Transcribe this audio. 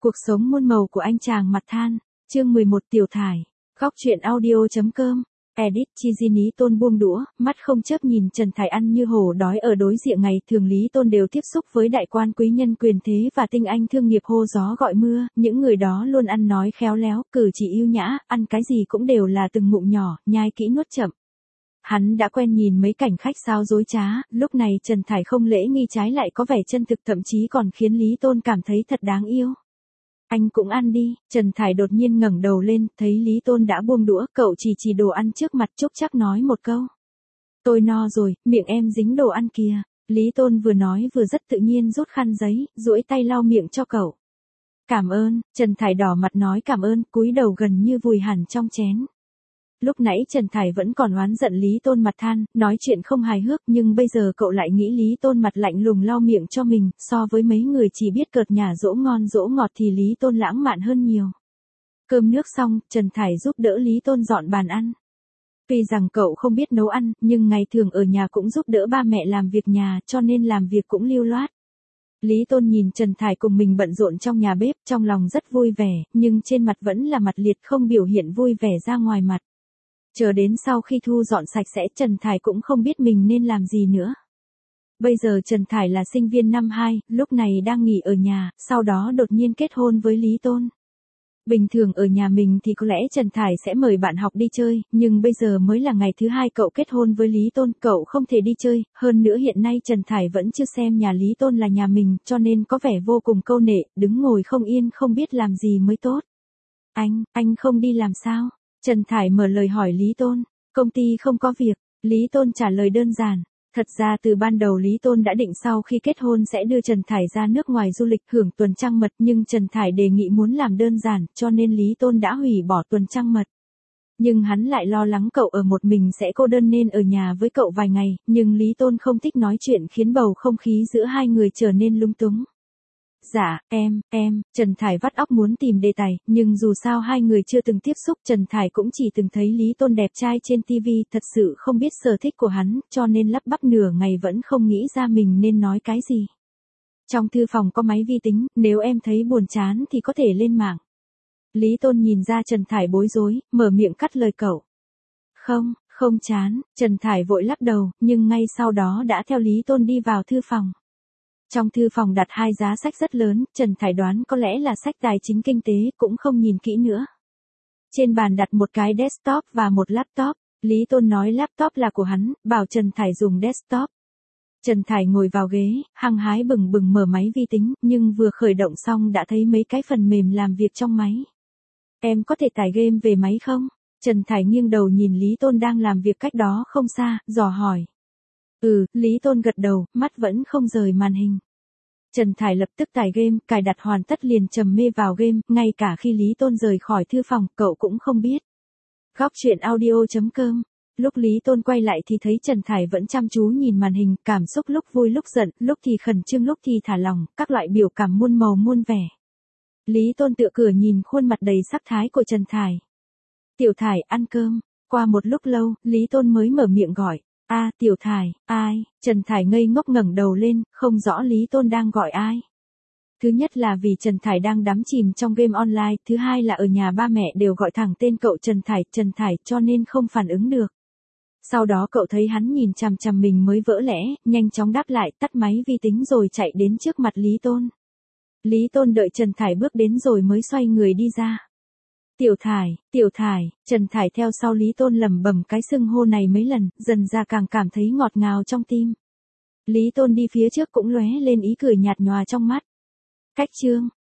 Cuộc sống muôn màu của anh chàng mặt than, chương 11 Tiểu Thải, góc truyện audio.com, edit chi di Lý Tôn buông đũa, mắt không chớp nhìn Trần Thải ăn như hổ đói ở đối diện. Ngày thường Lý Tôn đều tiếp xúc với đại quan quý nhân quyền thế và tinh anh thương nghiệp hô gió gọi mưa, những người đó luôn ăn nói khéo léo, cử chỉ yêu nhã, ăn cái gì cũng đều là từng ngụm nhỏ, nhai kỹ nuốt chậm. Hắn đã quen nhìn mấy cảnh khách sáo dối trá, lúc này Trần Thải không lễ nghi trái lại có vẻ chân thực, thậm chí còn khiến Lý Tôn cảm thấy thật đáng yêu. Anh cũng ăn đi. Trần Thải đột nhiên ngẩng đầu lên, thấy Lý Tôn đã buông đũa, cậu chỉ đồ ăn trước mặt Trúc Trắc nói một câu. Tôi no rồi, miệng em dính đồ ăn kìa. Lý Tôn vừa nói vừa rất tự nhiên rút khăn giấy, duỗi tay lau miệng cho cậu. Cảm ơn. Trần Thải đỏ mặt nói cảm ơn, cúi đầu gần như vùi hẳn trong chén. Lúc nãy Trần Thải vẫn còn oán giận Lý Tôn mặt than, nói chuyện không hài hước, nhưng bây giờ cậu lại nghĩ Lý Tôn mặt lạnh lùng lau miệng cho mình, so với mấy người chỉ biết cợt nhả dỗ ngon dỗ ngọt thì Lý Tôn lãng mạn hơn nhiều. Cơm nước xong, Trần Thải giúp đỡ Lý Tôn dọn bàn ăn. Tuy rằng cậu không biết nấu ăn, nhưng ngày thường ở nhà cũng giúp đỡ ba mẹ làm việc nhà, cho nên làm việc cũng lưu loát. Lý Tôn nhìn Trần Thải cùng mình bận rộn trong nhà bếp, trong lòng rất vui vẻ, nhưng trên mặt vẫn là mặt liệt, không biểu hiện vui vẻ ra ngoài mặt. Chờ đến sau khi thu dọn sạch sẽ, Trần Thải cũng không biết mình nên làm gì nữa. Bây giờ Trần Thải là sinh viên năm 2, lúc này đang nghỉ ở nhà, sau đó đột nhiên kết hôn với Lý Tôn. Bình thường ở nhà mình thì có lẽ Trần Thải sẽ mời bạn học đi chơi, nhưng bây giờ mới là ngày thứ 2 cậu kết hôn với Lý Tôn, cậu không thể đi chơi, hơn nữa hiện nay Trần Thải vẫn chưa xem nhà Lý Tôn là nhà mình, cho nên có vẻ vô cùng câu nệ, đứng ngồi không yên không biết làm gì mới tốt. Anh không đi làm sao? Trần Thải mở lời hỏi Lý Tôn, công ty không có việc. Lý Tôn trả lời đơn giản. Thật ra từ ban đầu Lý Tôn đã định sau khi kết hôn sẽ đưa Trần Thải ra nước ngoài du lịch hưởng tuần trăng mật, nhưng Trần Thải đề nghị muốn làm đơn giản, cho nên Lý Tôn đã hủy bỏ tuần trăng mật. Nhưng hắn lại lo lắng cậu ở một mình sẽ cô đơn nên ở nhà với cậu vài ngày, nhưng Lý Tôn không thích nói chuyện khiến bầu không khí giữa hai người trở nên lung túng. Dạ, Trần Thải vắt óc muốn tìm đề tài, nhưng dù sao hai người chưa từng tiếp xúc, Trần Thải cũng chỉ từng thấy Lý Tôn đẹp trai trên TV, thật sự không biết sở thích của hắn, cho nên lắp bắp nửa ngày vẫn không nghĩ ra mình nên nói cái gì. Trong thư phòng có máy vi tính, nếu em thấy buồn chán thì có thể lên mạng. Lý Tôn nhìn ra Trần Thải bối rối, mở miệng cắt lời cậu. Không chán. Trần Thải vội lắc đầu, nhưng ngay sau đó đã theo Lý Tôn đi vào thư phòng. Trong thư phòng đặt 2 giá sách rất lớn, Trần Thải đoán có lẽ là sách tài chính kinh tế, cũng không nhìn kỹ nữa. Trên bàn đặt một cái desktop và một laptop, Lý Tôn nói laptop là của hắn, bảo Trần Thải dùng desktop. Trần Thải ngồi vào ghế, hăng hái bừng bừng mở máy vi tính, nhưng vừa khởi động xong đã thấy mấy cái phần mềm làm việc trong máy. Em có thể tải game về máy không? Trần Thải nghiêng đầu nhìn Lý Tôn đang làm việc cách đó không xa, dò hỏi. Lý Tôn gật đầu, mắt vẫn không rời màn hình. Trần Thải lập tức tải game, cài đặt hoàn tất liền trầm mê vào game, ngay cả khi Lý Tôn rời khỏi thư phòng, cậu cũng không biết. Góc truyện audio.com. Lúc Lý Tôn quay lại thì thấy Trần Thải vẫn chăm chú nhìn màn hình, cảm xúc lúc vui lúc giận, lúc thì khẩn trương lúc thì thả lỏng, các loại biểu cảm muôn màu muôn vẻ. Lý Tôn tựa cửa nhìn khuôn mặt đầy sắc thái của Trần Thải. Tiểu Thải, ăn cơm. Qua một lúc lâu, Lý Tôn mới mở miệng gọi. Tiểu Thải, ai? Trần Thải ngây ngốc ngẩng đầu lên, không rõ Lý Tôn đang gọi ai. Thứ nhất là vì Trần Thải đang đắm chìm trong game online, thứ hai là ở nhà ba mẹ đều gọi thẳng tên cậu Trần Thải cho nên không phản ứng được. Sau đó cậu thấy hắn nhìn chằm chằm mình mới vỡ lẽ, nhanh chóng đáp lại, tắt máy vi tính rồi chạy đến trước mặt Lý Tôn. Lý Tôn đợi Trần Thải bước đến rồi mới xoay người đi ra. Tiểu Thải, Trần Thải theo sau Lý Tôn lẩm bẩm cái xưng hô này mấy lần, dần ra càng cảm thấy ngọt ngào trong tim. Lý Tôn đi phía trước cũng lóe lên ý cười nhạt nhòa trong mắt. Cách chương,